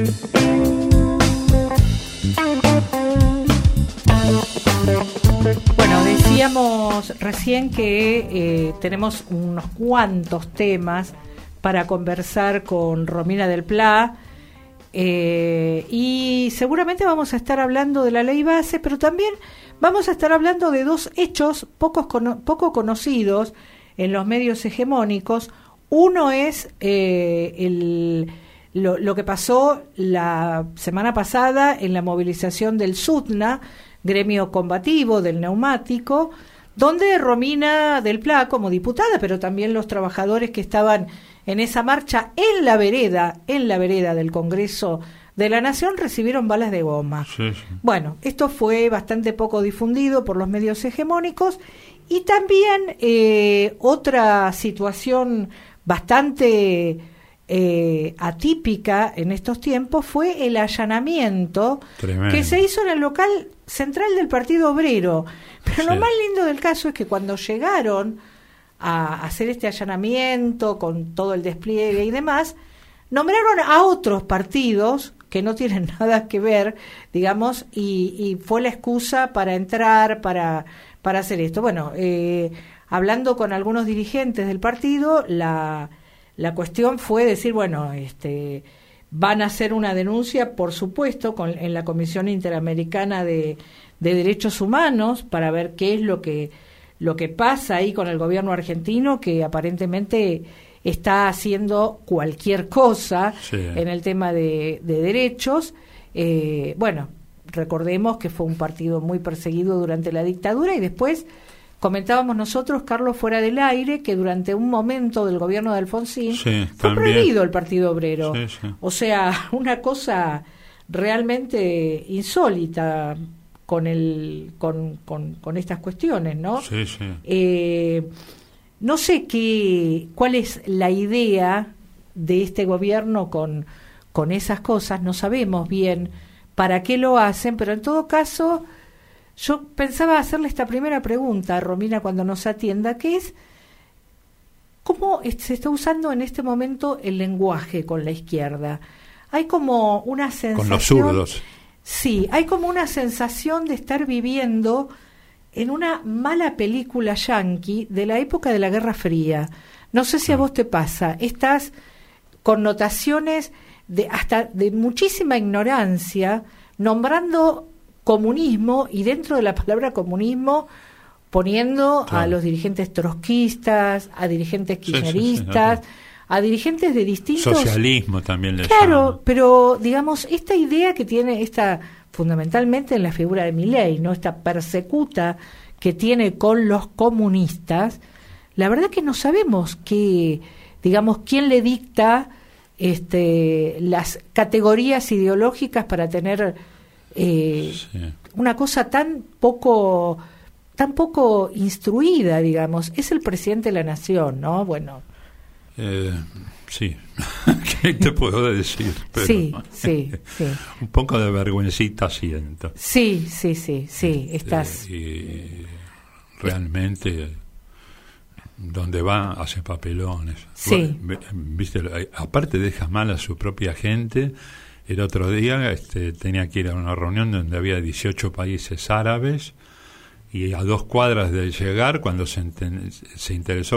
Bueno, decíamos recién que tenemos unos cuantos temas para conversar con Romina del Pla, y seguramente vamos a estar hablando de la ley base, pero también vamos a estar hablando de dos hechos poco conocidos en los medios hegemónicos. Uno es lo que pasó la semana pasada en la movilización del SUTNA, gremio combativo del neumático, donde Romina del Pla, como diputada, pero también los trabajadores que estaban en esa marcha en la vereda del Congreso de la Nación, recibieron balas de goma. Sí. Bueno, esto fue bastante poco difundido por los medios hegemónicos. Y también otra situación bastante atípica en estos tiempos fue el allanamiento que se hizo en el local central del Partido Obrero. Pero lo más lindo del caso es que cuando llegaron a hacer este allanamiento con todo el despliegue y demás, nombraron a otros partidos que no tienen nada que ver, digamos, y fue la excusa para entrar, para hacer esto. Bueno, hablando con algunos dirigentes del partido, la cuestión fue decir, bueno, van a hacer una denuncia, por supuesto, en la Comisión Interamericana de Derechos Humanos, para ver qué es lo que pasa ahí con el gobierno argentino, que aparentemente está haciendo cualquier cosa en el tema de derechos. Bueno, recordemos que fue un partido muy perseguido durante la dictadura, y después comentábamos nosotros, Carlos, fuera del aire, que durante un momento del gobierno de Alfonsín fue prohibido el Partido Obrero. O sea, una cosa realmente insólita con estas cuestiones, ¿no? No sé cuál es la idea de este gobierno con esas cosas, no sabemos bien para qué lo hacen, pero en todo caso yo pensaba hacerle esta primera pregunta a Romina cuando nos atienda, que es ¿cómo se está usando en este momento el lenguaje con la izquierda? Hay como una sensación... Con los zurdos. Sí, hay como una sensación de estar viviendo en una mala película yanqui de la época de la Guerra Fría. No sé si a vos te pasa, estas connotaciones hasta de muchísima ignorancia, nombrando comunismo, y dentro de la palabra comunismo poniendo a los dirigentes trotskistas, a dirigentes kirchneristas, a dirigentes de distintos... Socialismo también les llaman. Pero digamos, esta idea que tiene fundamentalmente en la figura de Milei, ¿no? Esta persecuta que tiene con los comunistas, la verdad que no sabemos quién le dicta las categorías ideológicas para tener una cosa tan poco instruida, digamos. Es el presidente de la nación, ¿no? Bueno. Sí, ¿qué te puedo decir? Pero sí. Un poco de vergüencita siento. Sí, estás... Y realmente, donde va, hace papelones. Sí. Bueno, viste, aparte deja mal a su propia gente. El otro día tenía que ir a una reunión donde había 18 países árabes, y a 2 cuadras de llegar, cuando se interesó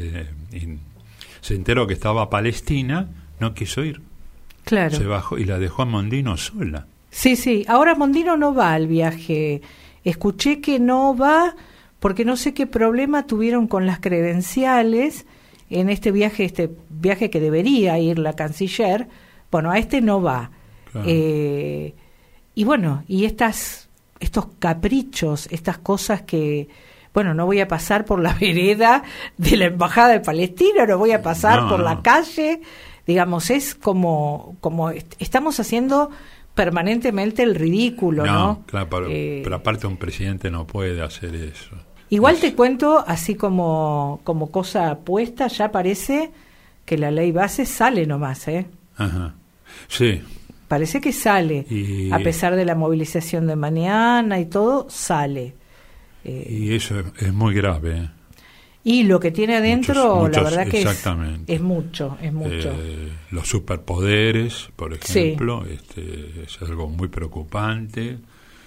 se enteró que estaba Palestina, no quiso ir. Claro. Se bajó y la dejó a Mondino sola. Sí. Ahora Mondino no va al viaje. Escuché que no va porque no sé qué problema tuvieron con las credenciales en este viaje que debería ir la canciller. Bueno, a no va. Claro. Y bueno, y estos caprichos, estas cosas que... Bueno, no voy a pasar por la vereda de la Embajada de Palestina, no voy a pasar por la calle. Digamos, es como estamos haciendo permanentemente el ridículo, ¿no? Claro, pero aparte un presidente no puede hacer eso. Igual te cuento, así como cosa puesta, ya parece que la ley base sale nomás, ¿eh? Ajá, sí. Parece que sale, a pesar de la movilización de mañana y todo, sale. Y eso es muy grave, ¿eh? Y lo que tiene adentro, la verdad que exactamente. es mucho. Los superpoderes, por ejemplo, es algo muy preocupante.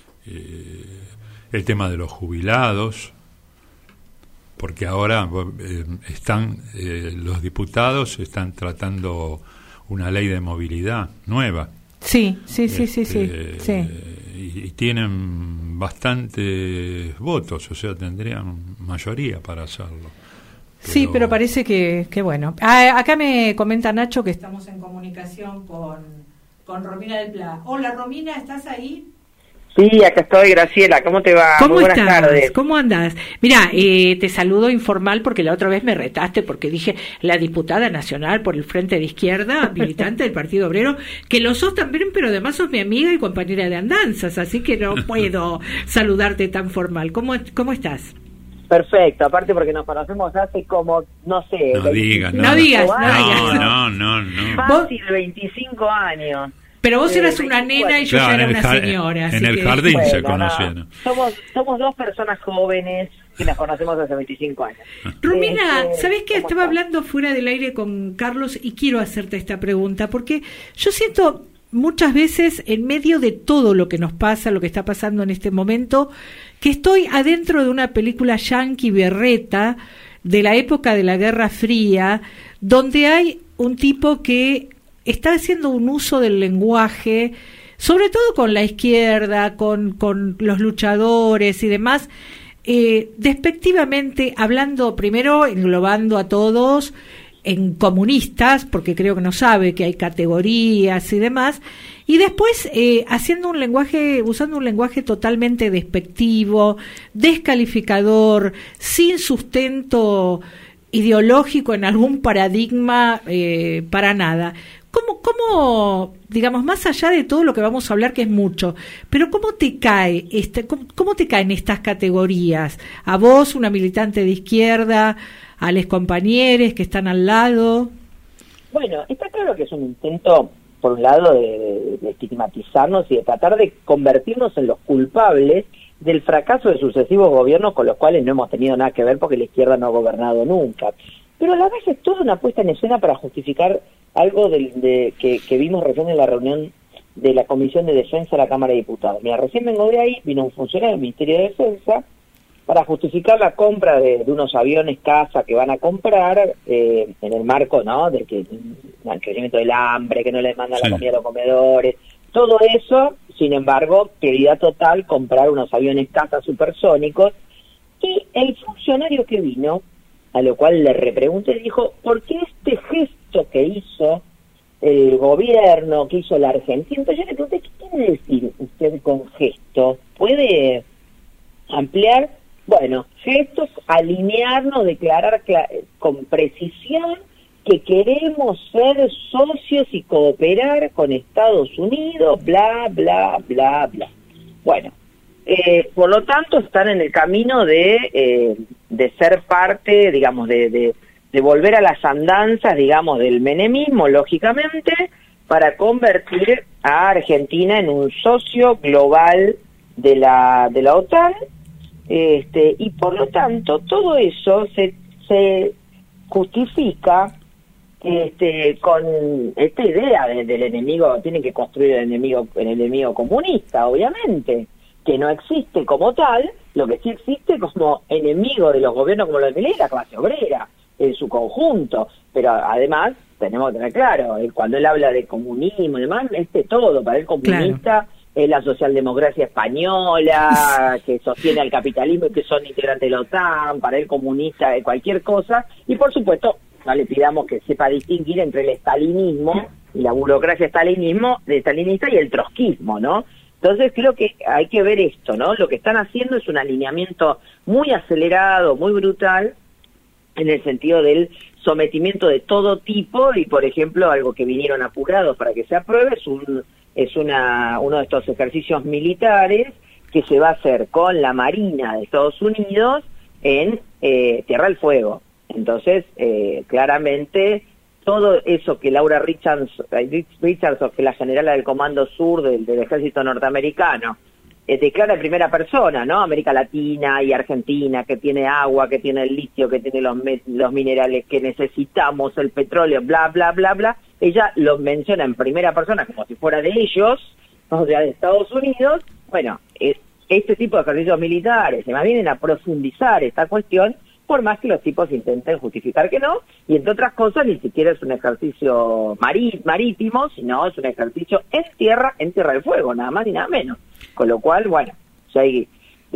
El tema de los jubilados, porque ahora están los diputados están tratando una ley de movilidad nueva. Sí. Y tienen bastantes votos, o sea, tendrían mayoría para hacerlo. Sí, pero parece que bueno. Acá me comenta Nacho que estamos en comunicación con Romina del Pla. Hola, Romina, ¿estás ahí? Sí, acá estoy, Graciela. ¿Cómo te va? ¿Cómo Muy buenas estás? tardes. ¿Cómo andás? Mirá, te saludo informal porque la otra vez me retaste porque dije la diputada nacional por el Frente de Izquierda, militante del Partido Obrero, que lo sos también, pero además sos mi amiga y compañera de andanzas, así que no puedo saludarte tan formal. ¿Cómo estás? Perfecto, aparte porque nos conocemos hace como, no sé... No digas. No digas. Fácil, 25 años. Pero vos eras una nena y yo ya era una señora. En el jardín se conocieron. Somos dos personas jóvenes que nos conocemos hace 25 años. Romina, ¿sabés qué? Estaba hablando fuera del aire con Carlos y quiero hacerte esta pregunta, porque yo siento muchas veces en medio de todo lo que nos pasa, lo que está pasando en este momento, que estoy adentro de una película yanqui berreta de la época de la Guerra Fría, donde hay un tipo que está haciendo un uso del lenguaje, sobre todo con la izquierda, con los luchadores y demás, despectivamente, hablando primero, englobando a todos en comunistas, porque creo que no sabe que hay categorías y demás, y después usando un lenguaje totalmente despectivo, descalificador, sin sustento ideológico en algún paradigma, para nada. ¿Cómo, digamos, más allá de todo lo que vamos a hablar, que es mucho, pero cómo te caen estas categorías? A vos, una militante de izquierda, a los compañeros que están al lado. Bueno, está claro que es un intento, por un lado, de estigmatizarnos y de tratar de convertirnos en los culpables del fracaso de sucesivos gobiernos con los cuales no hemos tenido nada que ver porque la izquierda no ha gobernado nunca. Pero a la vez es toda una puesta en escena para justificar algo que vimos recién en la reunión de la Comisión de Defensa de la Cámara de Diputados. Mira, recién vengo de ahí, vino un funcionario del Ministerio de Defensa para justificar la compra de unos aviones caza que van a comprar en el marco, ¿no?, del crecimiento del hambre, que no les mandan la comida a los comedores, todo eso. Sin embargo, prioridad total comprar unos aviones caza supersónicos. Y el funcionario que vino, a lo cual le repregunté, dijo, ¿por qué este gesto que hizo el gobierno, que hizo la Argentina? Entonces yo le pregunté, ¿qué quiere decir usted con gesto? ¿Puede ampliar? Bueno, gestos, alinearnos, declarar con precisión que queremos ser socios y cooperar con Estados Unidos, bla, bla, bla, bla. Bueno, por lo tanto están en el camino de ser parte, digamos, de volver a las andanzas, digamos, del menemismo, lógicamente, para convertir a Argentina en un socio global de la OTAN, y por lo tanto todo eso se justifica con esta idea del enemigo. Tienen que construir el enemigo comunista, obviamente, que no existe como tal. Lo que sí existe como enemigo de los gobiernos como los de Milei, la clase obrera en su conjunto. Pero además tenemos que tener claro, cuando él habla de comunismo y demás, todo para el comunista, claro, es la socialdemocracia española, que sostiene al capitalismo y que son integrantes de la OTAN. Para el comunista es cualquier cosa. Y por supuesto, no le pidamos que sepa distinguir entre el estalinismo y la burocracia stalinista y el trotskismo, ¿no? Entonces creo que hay que ver esto, ¿no? Lo que están haciendo es un alineamiento muy acelerado, muy brutal, en el sentido del sometimiento de todo tipo. Y, por ejemplo, algo que vinieron apurados para que se apruebe es uno de estos ejercicios militares que se va a hacer con la Marina de Estados Unidos en Tierra del Fuego. Entonces, claramente, todo eso que Laura Richardson, que es la generala del Comando Sur del Ejército norteamericano, declara en primera persona, ¿no? América Latina y Argentina, que tiene agua, que tiene el litio, que tiene los minerales que necesitamos, el petróleo, bla, bla, bla, bla. Ella los menciona en primera persona como si fuera de ellos, o sea, de Estados Unidos. Bueno, este tipo de ejercicios militares se más vienen a profundizar esta cuestión, por más que los tipos intenten justificar que no, y entre otras cosas ni siquiera es un ejercicio marítimo, sino es un ejercicio en tierra del fuego, nada más ni nada menos. Con lo cual, bueno, ya hay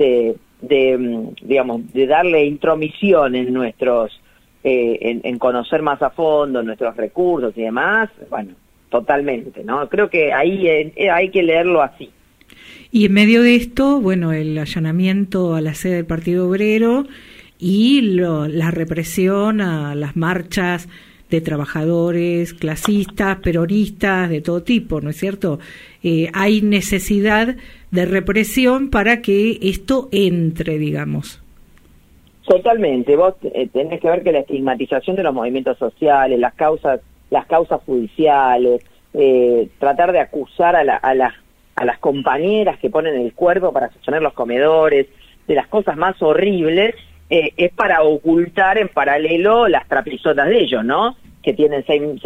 digamos, de darle intromisión en nuestros, en conocer más a fondo nuestros recursos y demás, bueno, totalmente, ¿no? Creo que ahí hay que leerlo así. Y en medio de esto, bueno, el allanamiento a la sede del Partido Obrero y la represión a las marchas de trabajadores, clasistas, peronistas, de todo tipo, ¿no es cierto? Hay necesidad de represión para que esto entre, digamos. Totalmente. Vos tenés que ver que la estigmatización de los movimientos sociales, las causas judiciales, tratar de acusar a las compañeras que ponen el cuerpo para sostener los comedores, de las cosas más horribles, es para ocultar en paralelo las trapizotas de ellos, ¿no? Que tienen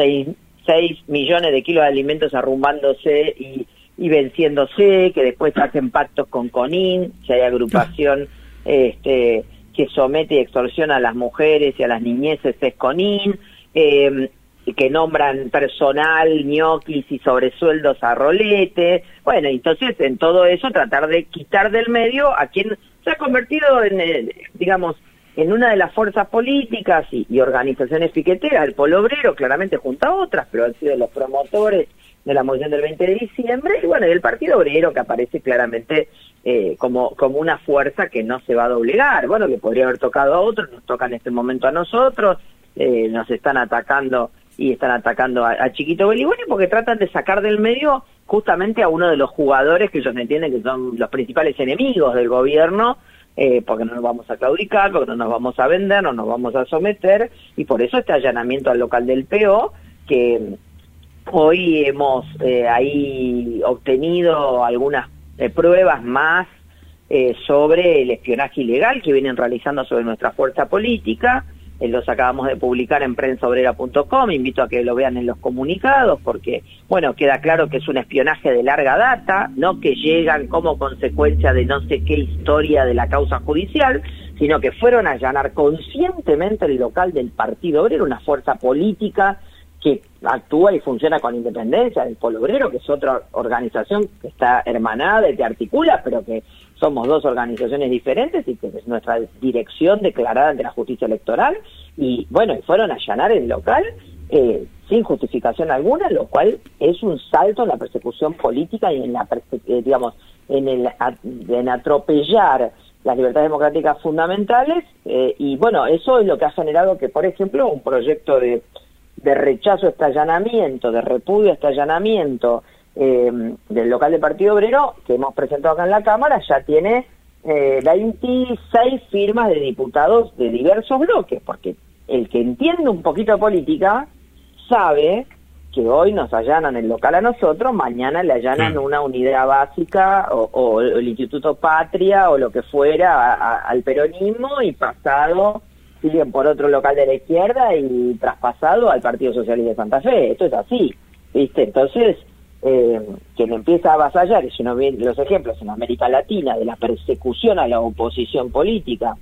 6 millones de kilos de alimentos arrumbándose y venciéndose, que después hacen pactos con CONIN, que hay agrupación que somete y extorsiona a las mujeres y a las niñeces, es CONIN, que nombran personal, ñoquis y sobresueldos a rolete. Bueno, entonces en todo eso tratar de quitar del medio a quien se ha convertido en, digamos, en una de las fuerzas políticas y organizaciones piqueteras, el Polo Obrero, claramente junto a otras, pero han sido los promotores de la movilización del 20 de diciembre, y bueno, y el Partido Obrero, que aparece claramente como una fuerza que no se va a doblegar. Bueno, que podría haber tocado a otros, nos toca en este momento a nosotros, nos están atacando y están atacando a Chiquito Beliboni porque tratan de sacar del medio justamente a uno de los jugadores que ellos entienden que son los principales enemigos del gobierno, porque no nos vamos a claudicar, porque no nos vamos a vender, no nos vamos a someter, y por eso este allanamiento al local del PO, que hoy hemos ahí obtenido algunas pruebas más sobre el espionaje ilegal que vienen realizando sobre nuestra fuerza política. Los acabamos de publicar en prensaobrera.com, invito a que lo vean en los comunicados, porque, bueno, queda claro que es un espionaje de larga data, no que llegan como consecuencia de no sé qué historia de la causa judicial, sino que fueron a allanar conscientemente el local del Partido Obrero, una fuerza política que actúa y funciona con independencia del Polo Obrero, que es otra organización que está hermanada y que articula, pero que somos dos organizaciones diferentes y que es nuestra dirección declarada ante la justicia electoral. Y bueno, fueron a allanar el local sin justificación alguna, lo cual es un salto en la persecución política y en la digamos en atropellar las libertades democráticas fundamentales, y bueno, eso es lo que ha generado que, por ejemplo, un proyecto de rechazo a este allanamiento, de repudio a este allanamiento del local del Partido Obrero, que hemos presentado acá en la Cámara, ya tiene 26 firmas de diputados de diversos bloques, porque el que entiende un poquito de política sabe que hoy nos allanan el local a nosotros, mañana le allanan una unidad básica o el Instituto Patria o lo que fuera al peronismo, y pasado siguen por otro local de la izquierda y traspasado al Partido Socialista de Santa Fe. Esto es así, ¿viste? Entonces, quien empieza a avasallar, y si uno ve los ejemplos en América Latina de la persecución a la oposición política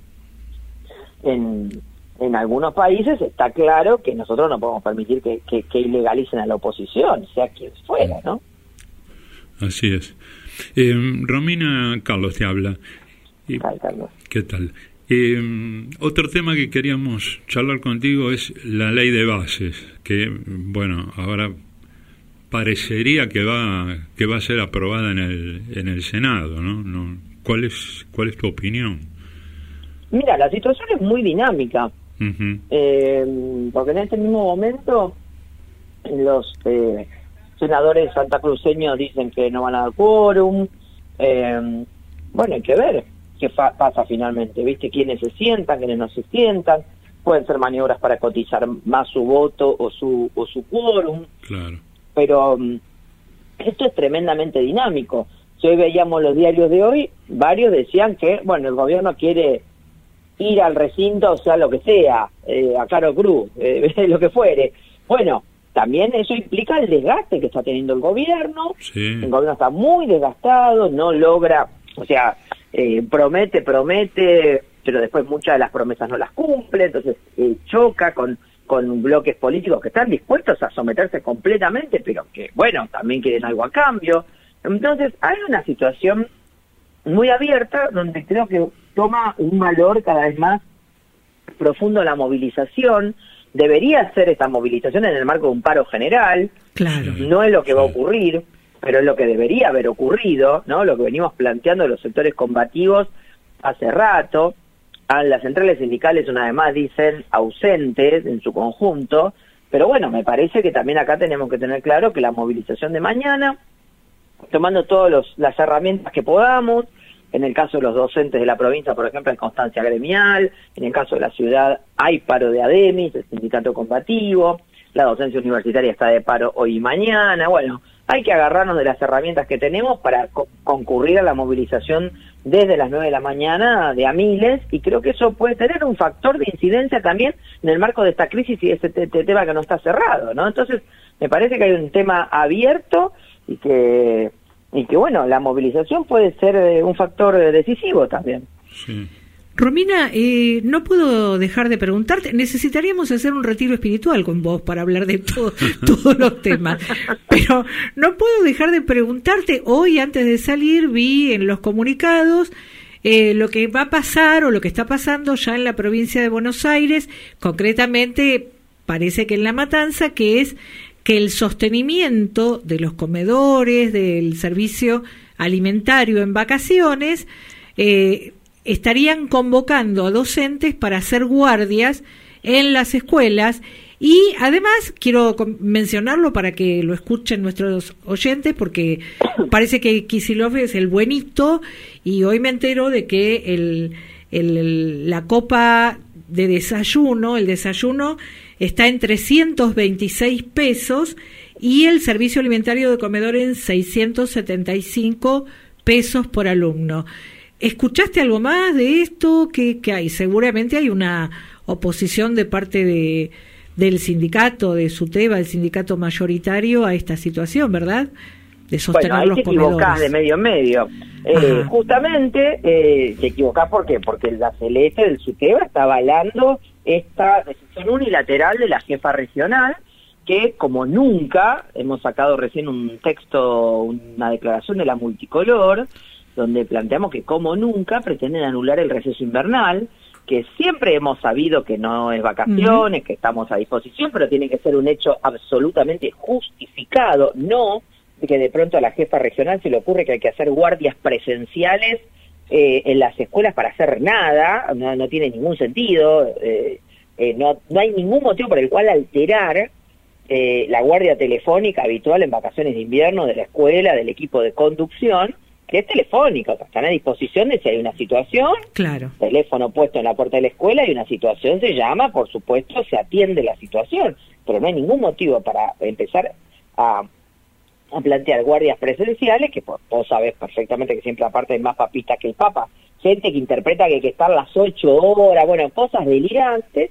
en algunos países, está claro que nosotros no podemos permitir que ilegalicen a la oposición, sea quien fuera, ¿no? Así es. Romina, Carlos te habla. Ay, Carlos. ¿Qué tal? Otro tema que queríamos charlar contigo es la ley de bases, que, bueno, ahora parecería que va a ser aprobada en el Senado, ¿no? ¿Cuál es tu opinión? Mira, la situación es muy dinámica, porque en este mismo momento los senadores santacruceños dicen que no van a dar quórum. Bueno, hay que ver qué pasa finalmente, ¿viste? Quiénes se sientan, quiénes no se sientan. Pueden ser maniobras para cotizar más su voto o su quórum. Claro. Pero esto es tremendamente dinámico. si hoy veíamos los diarios de hoy, varios decían que, bueno, el gobierno quiere ir al recinto, o sea, lo que sea, a Caro Cruz, lo que fuere. Bueno, también eso implica el desgaste que está teniendo el gobierno. Sí. El gobierno está muy desgastado, no logra, o sea, promete, pero después muchas de las promesas no las cumple, entonces choca con bloques políticos que están dispuestos a someterse completamente, pero que, bueno, también quieren algo a cambio. Entonces, hay una situación muy abierta donde creo que toma un valor cada vez más profundo la movilización. Debería ser esta movilización en el marco de un paro general. Claro. No es lo que va a ocurrir, pero es lo que debería haber ocurrido, ¿no? Lo que venimos planteando los sectores combativos hace rato. Las centrales sindicales una vez más dicen ausentes en su conjunto, pero bueno, me parece que también acá tenemos que tener claro que la movilización de mañana, tomando todas las herramientas que podamos, en el caso de los docentes de la provincia, por ejemplo, hay constancia gremial, en el caso de la ciudad hay paro de ADEMIS, el sindicato combativo, la docencia universitaria está de paro hoy y mañana, bueno, hay que agarrarnos de las herramientas que tenemos para concurrir a la movilización desde las 9 de la mañana de a miles, y creo que eso puede tener un factor de incidencia también en el marco de esta crisis y de este tema que no está cerrado, ¿no? Entonces, me parece que hay un tema abierto y que bueno, la movilización puede ser un factor decisivo también. Sí. Romina, no puedo dejar de preguntarte, necesitaríamos hacer un retiro espiritual con vos para hablar de todos los temas, pero no puedo dejar de preguntarte, hoy antes de salir vi en los comunicados lo que va a pasar o lo que está pasando ya en la provincia de Buenos Aires, concretamente parece que en La Matanza, que es que el sostenimiento de los comedores, del servicio alimentario en vacaciones, estarían convocando a docentes para hacer guardias en las escuelas, y además quiero mencionarlo para que lo escuchen nuestros oyentes, porque parece que Kicillof es el buenito, y hoy me entero de que la copa de desayuno, el desayuno está en 326 pesos y el servicio alimentario de comedor en 675 pesos por alumno. ¿Escuchaste algo más de esto? ¿Qué hay? Seguramente hay una oposición de parte del sindicato, de SUTEBA, el sindicato mayoritario, a esta situación, ¿verdad? De sostener los comedores. Bueno, ahí te equivocás de medio en medio. Justamente te equivocás, ¿por qué? Porque la Celeste del SUTEBA está avalando esta decisión unilateral de la jefa regional, que como nunca, hemos sacado recién un texto, una declaración de la Multicolor, donde planteamos que como nunca pretenden anular el receso invernal, que siempre hemos sabido que no es vacaciones, que estamos a disposición, pero tiene que ser un hecho absolutamente justificado, no de que de pronto a la jefa regional se le ocurre que hay que hacer guardias presenciales en las escuelas para hacer nada, no tiene ningún sentido, no hay ningún motivo por el cual alterar la guardia telefónica habitual en vacaciones de invierno de la escuela, del equipo de conducción, que es telefónica, o sea, están a disposición de si hay una situación, claro, teléfono puesto en la puerta de la escuela y una situación se llama, por supuesto, se atiende la situación, pero no hay ningún motivo para empezar a plantear guardias presenciales, que vos sabés perfectamente que siempre aparte hay más papistas que el Papa, gente que interpreta que hay que estar las 8 horas, bueno, cosas delirantes,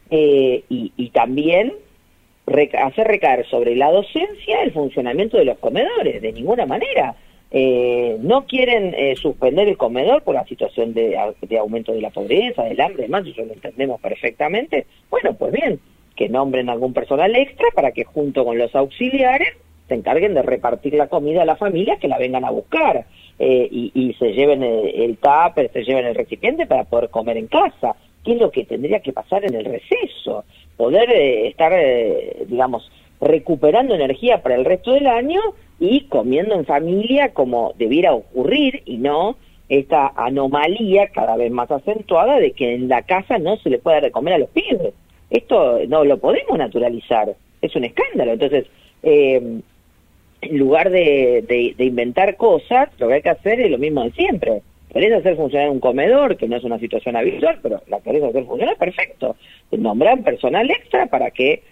y también hacer recaer sobre la docencia el funcionamiento de los comedores, de ninguna manera. No quieren suspender el comedor por la situación de aumento de la pobreza, del hambre, demás, eso lo entendemos perfectamente. Bueno, pues bien, que nombren algún personal extra para que junto con los auxiliares se encarguen de repartir la comida a las familias que la vengan a buscar, y se lleven el tupper, se lleven el recipiente para poder comer en casa, que es lo que tendría que pasar en el receso, poder estar, digamos, recuperando energía para el resto del año y comiendo en familia como debiera ocurrir, y no esta anomalía cada vez más acentuada de que en la casa no se le puede dar de comer a los pibes. Esto no lo podemos naturalizar, es un escándalo. Entonces, en lugar de inventar cosas, lo que hay que hacer es lo mismo de siempre. Querés hacer funcionar un comedor, que no es una situación habitual, pero la querés hacer funcionar, perfecto. Nombrar personal extra para que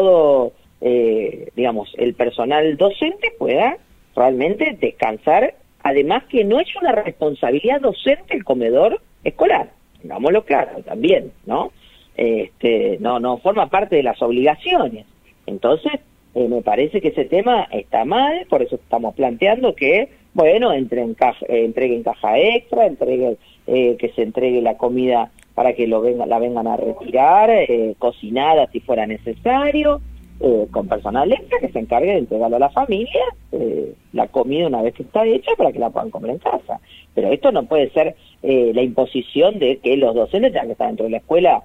todo, digamos, el personal docente pueda realmente descansar además que no es una responsabilidad docente el comedor escolar, digámoslo claro también, ¿no? No forma parte de las obligaciones. Entonces, me parece que ese tema está mal, por eso estamos planteando que, bueno, entreguen caja extra, que se entregue la comida para que la vengan a retirar, cocinada si fuera necesario, con personal extra que se encargue de entregarlo a la familia, la comida una vez que está hecha para que la puedan comer en casa. Pero esto no puede ser la imposición de que los docentes tengan que estar dentro de la escuela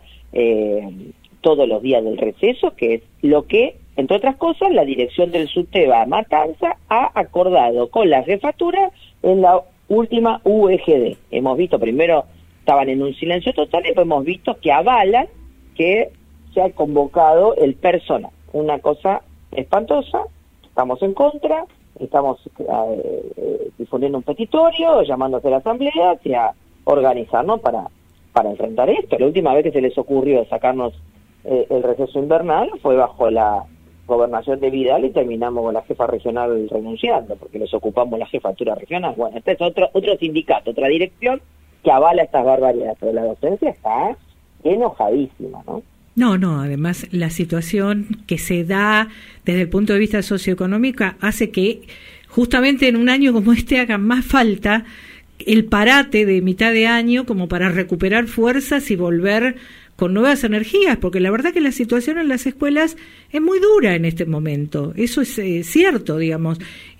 todos los días del receso, que es lo que, entre otras cosas, la dirección del SUTEBA Matanza ha acordado con la jefatura en la última UEGD. Hemos visto, primero estaban en un silencio total, y después hemos visto que avalan que se ha convocado el personal. Una cosa espantosa, estamos en contra, estamos difundiendo un petitorio, llamándose a la asamblea y a organizarnos para enfrentar esto. La última vez que se les ocurrió sacarnos el receso invernal fue bajo la gobernación de Vidal y terminamos con la jefa regional renunciando, porque les ocupamos la jefatura regional. Bueno, este es otro sindicato, otra dirección que avala estas barbaridades, pero la docencia está enojadísima, ¿no? No, además la situación que se da desde el punto de vista socioeconómico hace que justamente en un año como este haga más falta el parate de mitad de año como para recuperar fuerzas y volver con nuevas energías, porque la verdad que la situación en las escuelas es muy dura en este momento, eso es cierto, digamos.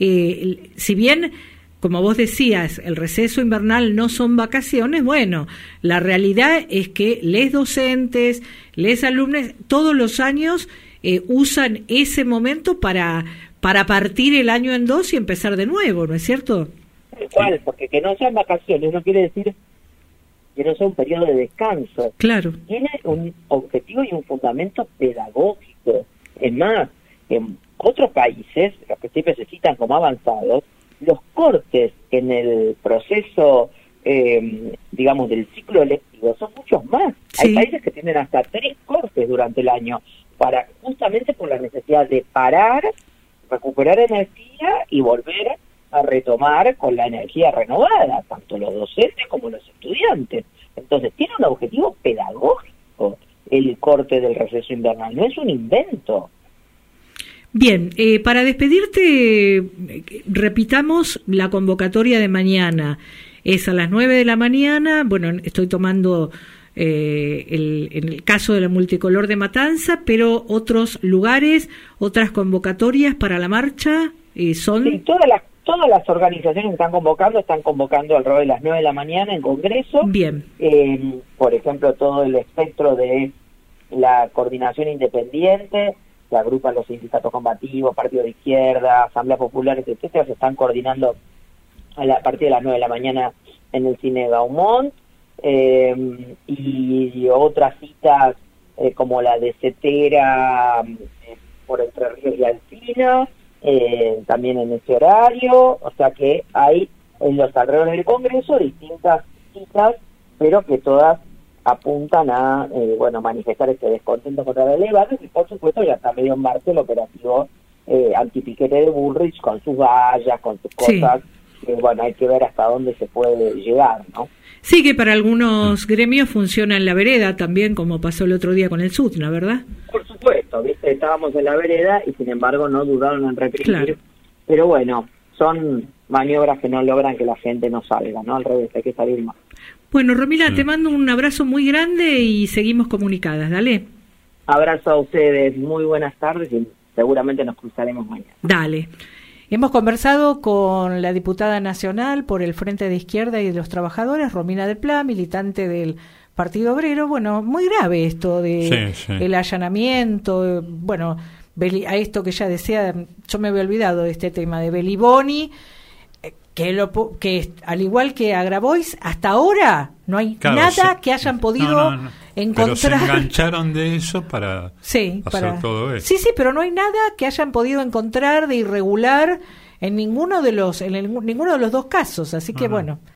Si bien, como vos decías, el receso invernal no son vacaciones, bueno, la realidad es que les docentes, les alumnos, todos los años usan ese momento para partir el año en dos y empezar de nuevo, ¿no es cierto? ¿Cuál? Porque que no sean vacaciones no quiere decir que no sea un periodo de descanso. Claro. Tiene un objetivo y un fundamento pedagógico. Es más, en otros países, los que siempre se citan como avanzados, los cortes en el proceso, digamos, del ciclo lectivo son muchos más. Sí. Hay países que tienen hasta 3 cortes durante el año, justamente por la necesidad de parar, recuperar energía y volver a retomar con la energía renovada, tanto los docentes como los estudiantes. Entonces, tiene un objetivo pedagógico el corte del receso invernal, no es un invento. Bien, para despedirte, repitamos la convocatoria de mañana. Es a las 9 de la mañana, bueno, estoy tomando en el caso de la Multicolor de Matanza, pero otros lugares, otras convocatorias para la marcha son... Sí, todas las organizaciones están convocando alrededor de las 9 de la mañana en Congreso. Bien. Por ejemplo, todo el espectro de la coordinación independiente, que agrupa los sindicatos combativos, partidos de izquierda, asambleas populares, etcétera, se están coordinando a partir de las 9 de la mañana en el cine Gaumont, y otras citas como la de Cetera por Entre Ríos y Alpina, también en ese horario, o sea que hay en los alrededores del Congreso distintas citas, pero que todas apuntan a manifestar este descontento contra la ley Barrio, y por supuesto ya está medio en marcha el operativo antipiquete de Bullrich con sus vallas, con sus cosas, que hay que ver hasta dónde se puede llegar, ¿no? Sí, que para algunos gremios funciona en la vereda también, como pasó el otro día con el SUTNA, ¿verdad? Por supuesto, ¿viste? Estábamos en la vereda y sin embargo no dudaron en reprimir, claro. Pero bueno, son maniobras que no logran que la gente no salga, ¿no? Al revés, hay que salir más. Bueno, Romina, te mando un abrazo muy grande y seguimos comunicadas, dale. Abrazo a ustedes, muy buenas tardes y seguramente nos cruzaremos mañana. Dale. Hemos conversado con la diputada nacional por el Frente de Izquierda y de los Trabajadores, Romina del Pla, militante del Partido Obrero. Bueno, muy grave esto de el allanamiento, a esto que ella decía, yo me había olvidado de este tema de Beliboni, que al igual que a Grabois, hasta ahora no hay nada que hayan podido encontrar. Pero se engancharon de eso para hacer todo eso. Sí, pero no hay nada que hayan podido encontrar de irregular en ninguno de los dos casos, así que bueno.